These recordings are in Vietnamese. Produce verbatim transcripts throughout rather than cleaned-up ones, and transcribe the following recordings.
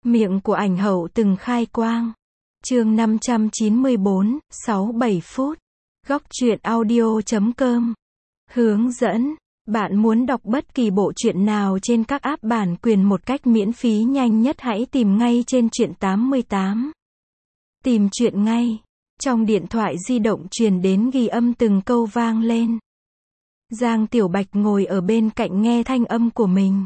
Miệng của ảnh hậu từng khai quang. Chương năm trăm chín mươi bốn, sáu bảy phút. Góc truyện audio chấm com. Hướng dẫn. Bạn muốn đọc bất kỳ bộ truyện nào trên các app bản quyền một cách miễn phí nhanh nhất, hãy tìm ngay trên truyện tám mươi tám. Tìm truyện ngay. Trong điện thoại di động truyền đến ghi âm từng câu vang lên. Giang Tiểu Bạch ngồi ở bên cạnh nghe thanh âm của mình.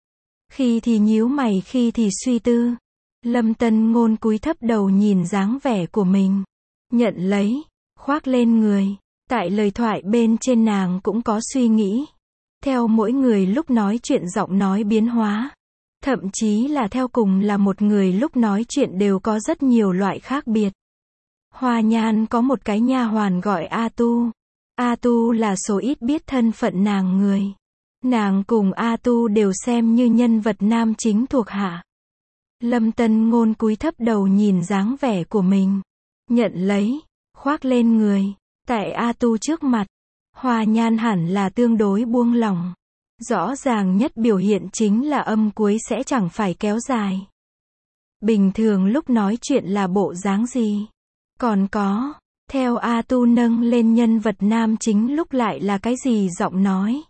Khi thì nhíu mày, khi thì suy tư. Lâm Tân Ngôn cúi thấp đầu nhìn dáng vẻ của mình. Nhận lấy, khoác lên người. Tại lời thoại bên trên nàng cũng có suy nghĩ. Theo mỗi người lúc nói chuyện giọng nói biến hóa. Thậm chí là theo cùng là một người lúc nói chuyện đều có rất nhiều loại khác biệt. Hoa Nhan có một cái nha hoàn gọi A Tu. A Tu là số ít biết thân phận nàng người. Nàng cùng A Tu đều xem như nhân vật nam chính thuộc hạ. Lâm Tân Ngôn cúi thấp đầu nhìn dáng vẻ của mình. Nhận lấy, khoác lên người. Tại A Tu trước mặt, Hoa Nhan hẳn là tương đối buông lỏng. Rõ ràng nhất biểu hiện chính là âm cuối sẽ chẳng phải kéo dài. Bình thường lúc nói chuyện là bộ dáng gì? Còn có, theo A Tu nâng lên nhân vật nam chính lúc lại là cái gì giọng nói?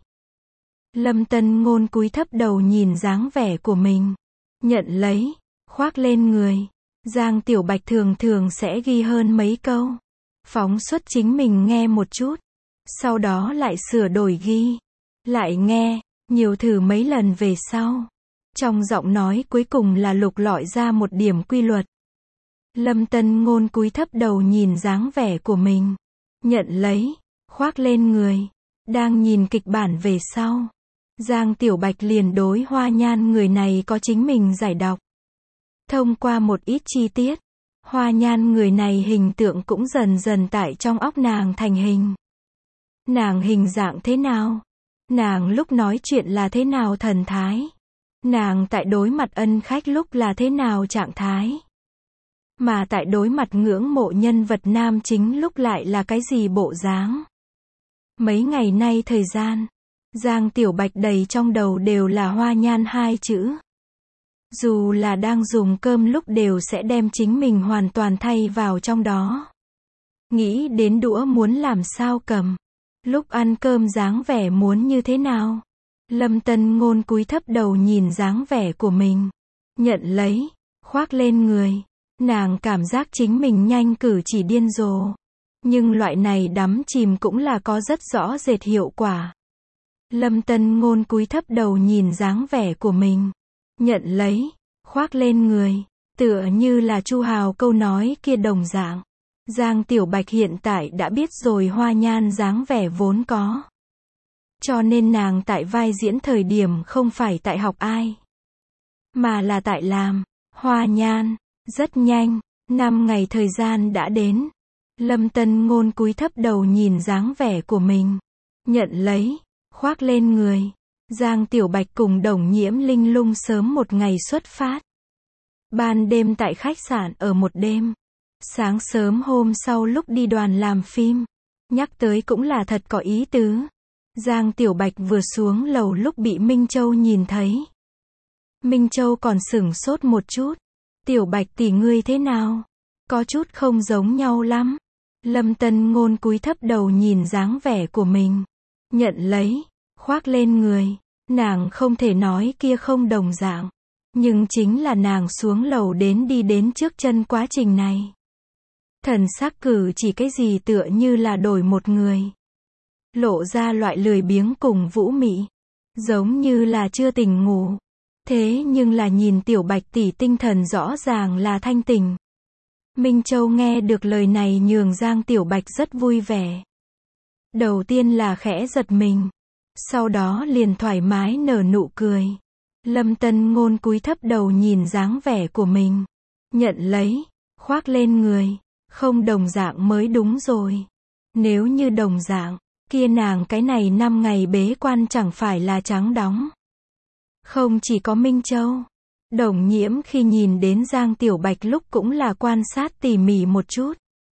Lâm Tân Ngôn cúi thấp đầu nhìn dáng vẻ của mình. Nhận lấy, khoác lên người. Giang Tiểu Bạch thường thường sẽ ghi hơn mấy câu. Phóng xuất chính mình nghe một chút. Sau đó lại sửa đổi ghi. Lại nghe, nhiều thử mấy lần về sau. Trong giọng nói cuối cùng là lục lọi ra một điểm quy luật. Lâm Tân Ngôn cúi thấp đầu nhìn dáng vẻ của mình. Nhận lấy, khoác lên người. Đang nhìn kịch bản về sau. Giang Tiểu Bạch liền đối Hoa Nhan người này có chính mình giải đọc. Thông qua một ít chi tiết, Hoa Nhan người này hình tượng cũng dần dần tại trong óc nàng thành hình. Nàng hình dạng thế nào? Nàng lúc nói chuyện là thế nào thần thái? Nàng tại đối mặt ân khách lúc là thế nào trạng thái? Mà tại đối mặt ngưỡng mộ nhân vật nam chính lúc lại là cái gì bộ dáng? Mấy ngày nay thời gian, Giang Tiểu Bạch đầy trong đầu đều là Hoa Nhan hai chữ. Dù là đang dùng cơm lúc đều sẽ đem chính mình hoàn toàn thay vào trong đó. Nghĩ đến đũa muốn làm sao cầm. Lúc ăn cơm dáng vẻ muốn như thế nào. Lâm Tân Ngôn cúi thấp đầu nhìn dáng vẻ của mình. Nhận lấy, khoác lên người. Nàng cảm giác chính mình nhanh cử chỉ điên rồ. Nhưng loại này đắm chìm cũng là có rất rõ rệt hiệu quả. Lâm Tân Ngôn cúi thấp đầu nhìn dáng vẻ của mình. Nhận lấy, khoác lên người. Tựa như là Chu Hào câu nói kia đồng dạng. Giang Tiểu Bạch hiện tại đã biết rồi Hoa Nhan dáng vẻ vốn có. Cho nên nàng tại vai diễn thời điểm không phải tại học ai. Mà là tại làm. Hoa Nhan. Rất nhanh, năm ngày thời gian đã đến. Lâm Tân Ngôn cúi thấp đầu nhìn dáng vẻ của mình. Nhận lấy, khoác lên người. Giang Tiểu Bạch cùng Đồng Nhiễm Linh Lung sớm một ngày xuất phát. Ban đêm tại khách sạn ở một đêm. Sáng sớm hôm sau lúc đi đoàn làm phim. Nhắc tới cũng là thật có ý tứ. Giang Tiểu Bạch vừa xuống lầu lúc bị Minh Châu nhìn thấy. Minh Châu còn sửng sốt một chút. Tiểu Bạch tỷ ngươi thế nào? Có chút không giống nhau lắm. Lâm Tân Ngôn cúi thấp đầu nhìn dáng vẻ của mình. Nhận lấy, khoác lên người. Nàng không thể nói kia không đồng dạng. Nhưng chính là nàng xuống lầu đến đi đến trước chân quá trình này. Thần sắc cử chỉ cái gì tựa như là đổi một người. Lộ ra loại lười biếng cùng vũ mị. Giống như là chưa tỉnh ngủ. Thế nhưng là nhìn Tiểu Bạch tỷ tinh thần rõ ràng là thanh tỉnh. Minh Châu nghe được lời này nhường Giang Tiểu Bạch rất vui vẻ. Đầu tiên là khẽ giật mình. Sau đó liền thoải mái nở nụ cười. Lâm Tân Ngôn cúi thấp đầu nhìn dáng vẻ của mình. Nhận lấy, khoác lên người. Không đồng dạng mới đúng rồi. Nếu như đồng dạng, kia nàng cái này năm ngày bế quan chẳng phải là trắng đóng. Không chỉ có Minh Châu. Đồng Nhiễm khi nhìn đến Giang Tiểu Bạch lúc cũng là quan sát tỉ mỉ một chút.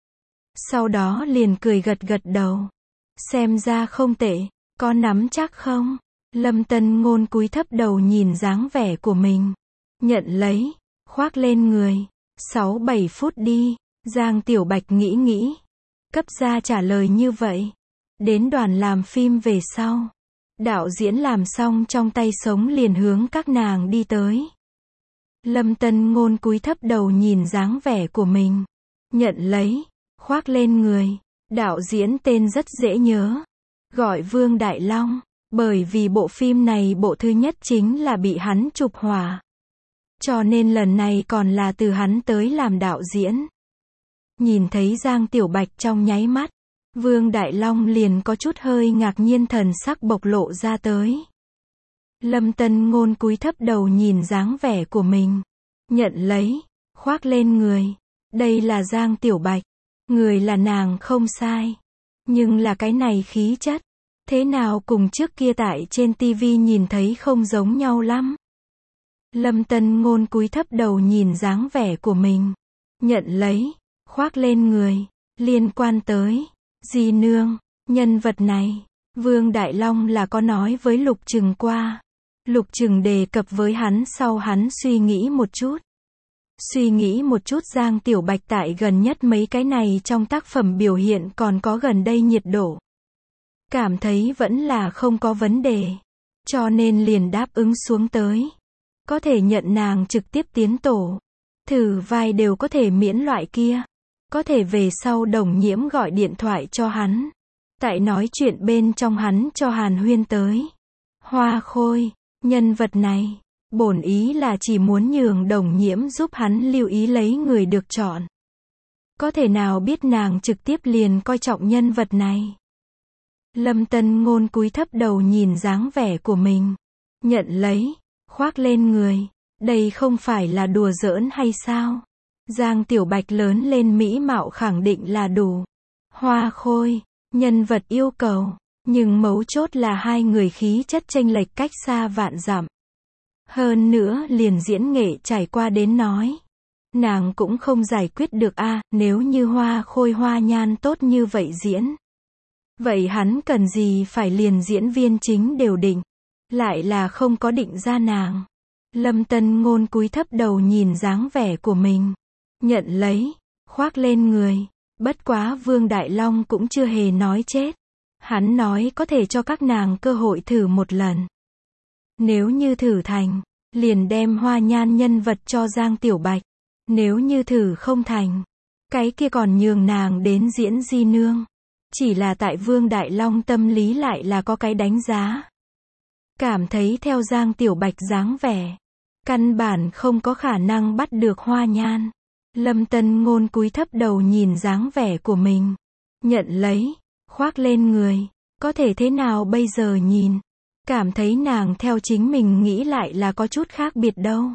Sau đó liền cười gật gật đầu. Xem ra không tệ, có nắm chắc không? Lâm Tân Ngôn cúi thấp đầu nhìn dáng vẻ của mình. Nhận lấy, khoác lên người. sáu bảy phút đi. Giang Tiểu Bạch nghĩ nghĩ. Cấp ra trả lời như vậy. Đến đoàn làm phim về sau. Đạo diễn làm xong trong tay sống liền hướng các nàng đi tới. Lâm Tân Ngôn cúi thấp đầu nhìn dáng vẻ của mình. Nhận lấy. Khoác lên người. Đạo diễn tên rất dễ nhớ. Gọi Vương Đại Long. Bởi vì bộ phim này bộ thứ nhất chính là bị hắn chụp hỏa. Cho nên lần này còn là từ hắn tới làm đạo diễn. Nhìn thấy Giang Tiểu Bạch trong nháy mắt. Vương Đại Long liền có chút hơi ngạc nhiên, thần sắc bộc lộ ra tới. Lâm Tân Ngôn cúi thấp đầu nhìn dáng vẻ của mình. Nhận lấy. Khoác lên người. Đây là Giang Tiểu Bạch. Người là nàng không sai. Nhưng là cái này khí chất. Thế nào cùng trước kia tại trên tivi nhìn thấy không giống nhau lắm. Lâm Tân Ngôn cúi thấp đầu nhìn dáng vẻ của mình. Nhận lấy. Khoác lên người. Liên quan tới Di Nương. Nhân vật này. Vương Đại Long là có nói với Lục Trừng qua. Lục Trừng đề cập với hắn sau hắn suy nghĩ một chút. Suy nghĩ một chút Giang Tiểu Bạch tại gần nhất mấy cái này trong tác phẩm biểu hiện còn có gần đây nhiệt độ. Cảm thấy vẫn là không có vấn đề. Cho nên liền đáp ứng xuống tới. Có thể nhận nàng trực tiếp tiến tổ. Thử vai đều có thể miễn loại kia. Có thể về sau Đồng Nhiễm gọi điện thoại cho hắn. Tại nói chuyện bên trong hắn cho Hàn Huyên tới. Hoa Khôi, nhân vật này, bổn ý là chỉ muốn nhường Đồng Nhiễm giúp hắn lưu ý lấy người được chọn. Có thể nào biết nàng trực tiếp liền coi trọng nhân vật này. Lâm Tân Ngôn cúi thấp đầu nhìn dáng vẻ của mình. Nhận lấy. Khoác lên người. Đây không phải là đùa giỡn hay sao? Giang Tiểu Bạch lớn lên mỹ mạo khẳng định là đủ. Hoa Khôi. Nhân vật yêu cầu. Nhưng mấu chốt là hai người khí chất chênh lệch cách xa vạn dặm. Hơn nữa liền diễn nghệ trải qua đến nói. Nàng cũng không giải quyết được a nếu như Hoa Khôi hoa nhan tốt như vậy diễn. Vậy hắn cần gì phải liền diễn viên chính đều định. Lại là không có định ra nàng. Lâm Tân Ngôn cúi thấp đầu nhìn dáng vẻ của mình. Nhận lấy. Khoác lên người. Bất quá Vương Đại Long cũng chưa hề nói chết. Hắn nói có thể cho các nàng cơ hội thử một lần. Nếu như thử thành, liền đem hoa nhan nhân vật cho Giang Tiểu Bạch. Nếu như thử không thành, cái kia còn nhường nàng đến diễn Di Nương. Chỉ là tại Vương Đại Long tâm lý lại là có cái đánh giá. Cảm thấy theo Giang Tiểu Bạch dáng vẻ, căn bản không có khả năng bắt được hoa nhan. Lâm Tân Ngôn cúi thấp đầu nhìn dáng vẻ của mình. Nhận lấy. Khoác lên người. Có thể thế nào bây giờ nhìn. Cảm thấy nàng theo chính mình nghĩ lại là có chút khác biệt đâu.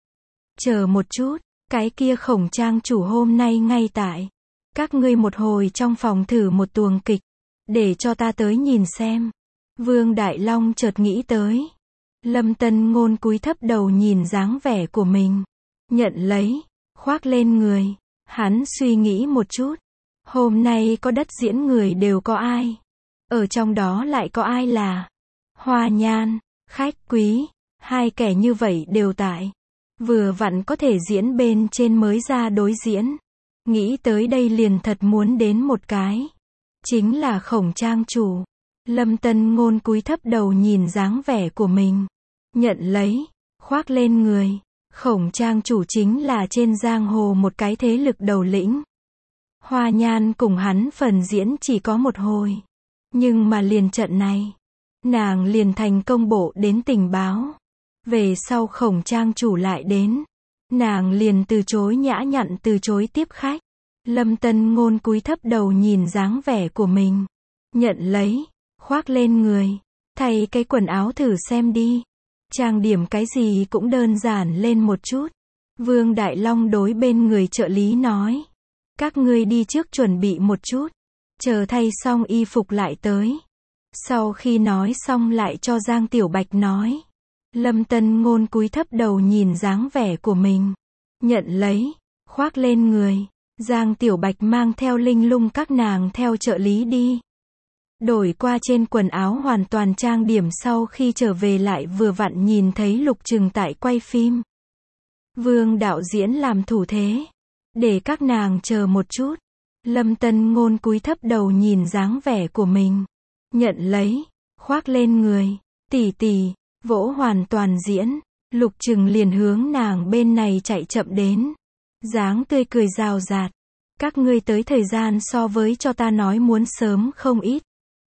Chờ một chút. Cái kia Khổng trang chủ hôm nay ngay tại. Các ngươi một hồi trong phòng thử một tuồng kịch. Để cho ta tới nhìn xem. Vương Đại Long chợt nghĩ tới. Lâm Tân Ngôn cúi thấp đầu nhìn dáng vẻ của mình. Nhận lấy. Khoác lên người. Hắn suy nghĩ một chút. Hôm nay có đất diễn người đều có ai. Ở trong đó lại có ai là hoa nhan, khách quý. Hai kẻ như vậy đều tại. Vừa vặn có thể diễn bên trên mới ra đối diễn. Nghĩ tới đây liền thật muốn đến một cái. Chính là Khổng trang chủ. Lâm Tân Ngôn cúi thấp đầu nhìn dáng vẻ của mình. Nhận lấy. Khoác lên người. Khổng trang chủ chính là trên giang hồ một cái thế lực đầu lĩnh. Hoa nhan cùng hắn phần diễn chỉ có một hồi. Nhưng mà liền trận này, nàng liền thành công bộ đến tình báo. Về sau Khổng trang chủ lại đến. Nàng liền từ chối nhã nhặn từ chối tiếp khách. Lâm Tân Ngôn cúi thấp đầu nhìn dáng vẻ của mình. Nhận lấy. Khoác lên người. Thay cái quần áo thử xem đi. Trang điểm cái gì cũng đơn giản lên một chút. Vương Đại Long đối bên người trợ lý nói. Các ngươi đi trước chuẩn bị một chút. Chờ thay xong y phục lại tới. Sau khi nói xong lại cho Giang Tiểu Bạch nói. Lâm Tân Ngôn cúi thấp đầu nhìn dáng vẻ của mình. Nhận lấy. Khoác lên người. Giang Tiểu Bạch mang theo Linh Lung các nàng theo trợ lý đi. Đổi qua trên quần áo hoàn toàn trang điểm sau khi trở về lại vừa vặn nhìn thấy Lục Trừng tại quay phim. Vương đạo diễn làm thủ thế. Để các nàng chờ một chút. Lâm Tân Ngôn cúi thấp đầu nhìn dáng vẻ của mình. Nhận lấy. Khoác lên người. Tỷ tỷ. Vỗ hoàn toàn diễn. Lục Trừng liền hướng nàng bên này chạy chậm đến. Dáng tươi cười rào rạt. Các ngươi tới thời gian so với cho ta nói muốn sớm không ít.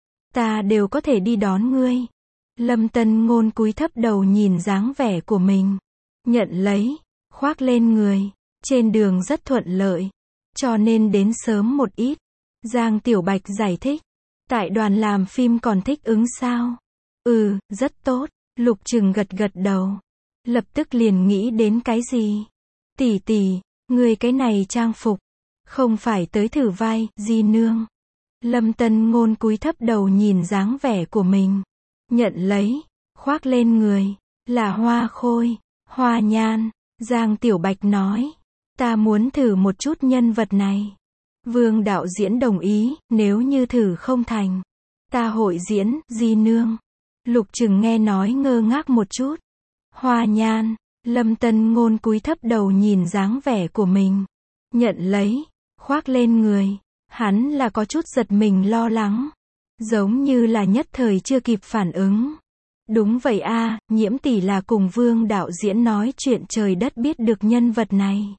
Ta đều có thể đi đón ngươi. Lâm Tân Ngôn cúi thấp đầu nhìn dáng vẻ của mình. Nhận lấy. Khoác lên người. Trên đường rất thuận lợi. Cho nên đến sớm một ít. Giang Tiểu Bạch giải thích. Tại đoàn làm phim còn thích ứng sao? Ừ, rất tốt. Lục Trừng gật gật đầu. Lập tức liền nghĩ đến cái gì? Tỷ tỷ, người cái này trang phục. Không phải tới thử vai, Di Nương. Lâm Tân Ngôn cúi thấp đầu nhìn dáng vẻ của mình. Nhận lấy. Khoác lên người. Là Hoa Khôi. Hoa Nhan. Giang Tiểu Bạch nói. Ta muốn thử một chút nhân vật này. Vương đạo diễn đồng ý, nếu như thử không thành. Ta hội diễn, Di Nương. Lục Trừng nghe nói ngơ ngác một chút. Hoa Nhan. Lâm Tân Ngôn cúi thấp đầu nhìn dáng vẻ của mình. Nhận lấy. Khoác lên người. Hắn là có chút giật mình lo lắng. Giống như là nhất thời chưa kịp phản ứng. Đúng vậy a, Nhiễm tỷ là cùng Vương đạo diễn nói chuyện trời đất biết được nhân vật này.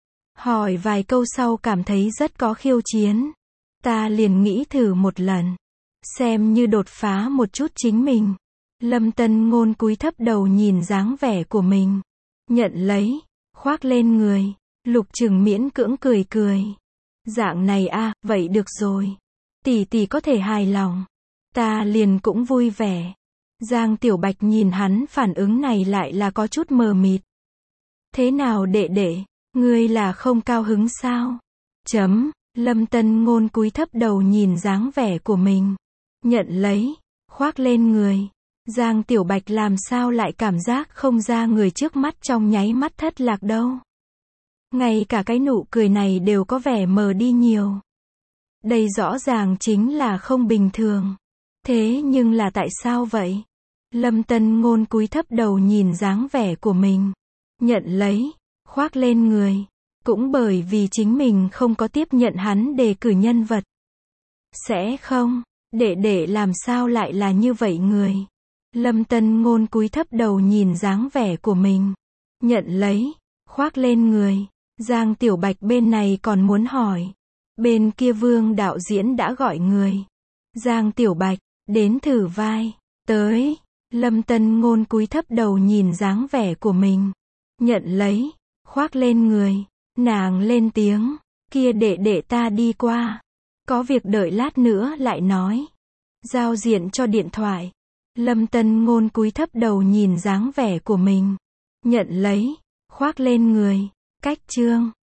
Hỏi vài câu sau cảm thấy rất có khiêu chiến. Ta liền nghĩ thử một lần. Xem như đột phá một chút chính mình. Lâm Tân Ngôn cúi thấp đầu nhìn dáng vẻ của mình. Nhận lấy. Khoác lên người. Lục Trừng miễn cưỡng cười cười. Dạng này a, vậy được rồi. Tỷ tỷ có thể hài lòng. Ta liền cũng vui vẻ. Giang Tiểu Bạch nhìn hắn phản ứng này lại là có chút mờ mịt. Thế nào đệ đệ, ngươi là không cao hứng sao? Chấm, Lâm Tân Ngôn cúi thấp đầu nhìn dáng vẻ của mình. Nhận lấy, khoác lên người. Giang Tiểu Bạch làm sao lại cảm giác không ra người trước mắt trong nháy mắt thất lạc đâu. Ngay cả cái nụ cười này đều có vẻ mờ đi nhiều. Đây rõ ràng chính là không bình thường. Thế nhưng là tại sao vậy? Lâm Tân Ngôn cúi thấp đầu nhìn dáng vẻ của mình. Nhận lấy, khoác lên người. Cũng bởi vì chính mình không có tiếp nhận hắn đề cử nhân vật. Sẽ không, đệ đệ làm sao lại là như vậy người? Lâm Tân Ngôn cúi thấp đầu nhìn dáng vẻ của mình. Nhận lấy, khoác lên người. Giang Tiểu Bạch bên này còn muốn hỏi. Bên kia Vương đạo diễn đã gọi người. Giang Tiểu Bạch, đến thử vai. Tới. Lâm Tân Ngôn cúi thấp đầu nhìn dáng vẻ của mình. Nhận lấy. Khoác lên người. Nàng lên tiếng. Kia đệ đệ ta đi qua. Có việc đợi lát nữa lại nói. Giao diện cho điện thoại. Lâm Tân Ngôn cúi thấp đầu nhìn dáng vẻ của mình. Nhận lấy. Khoác lên người. Cách chương.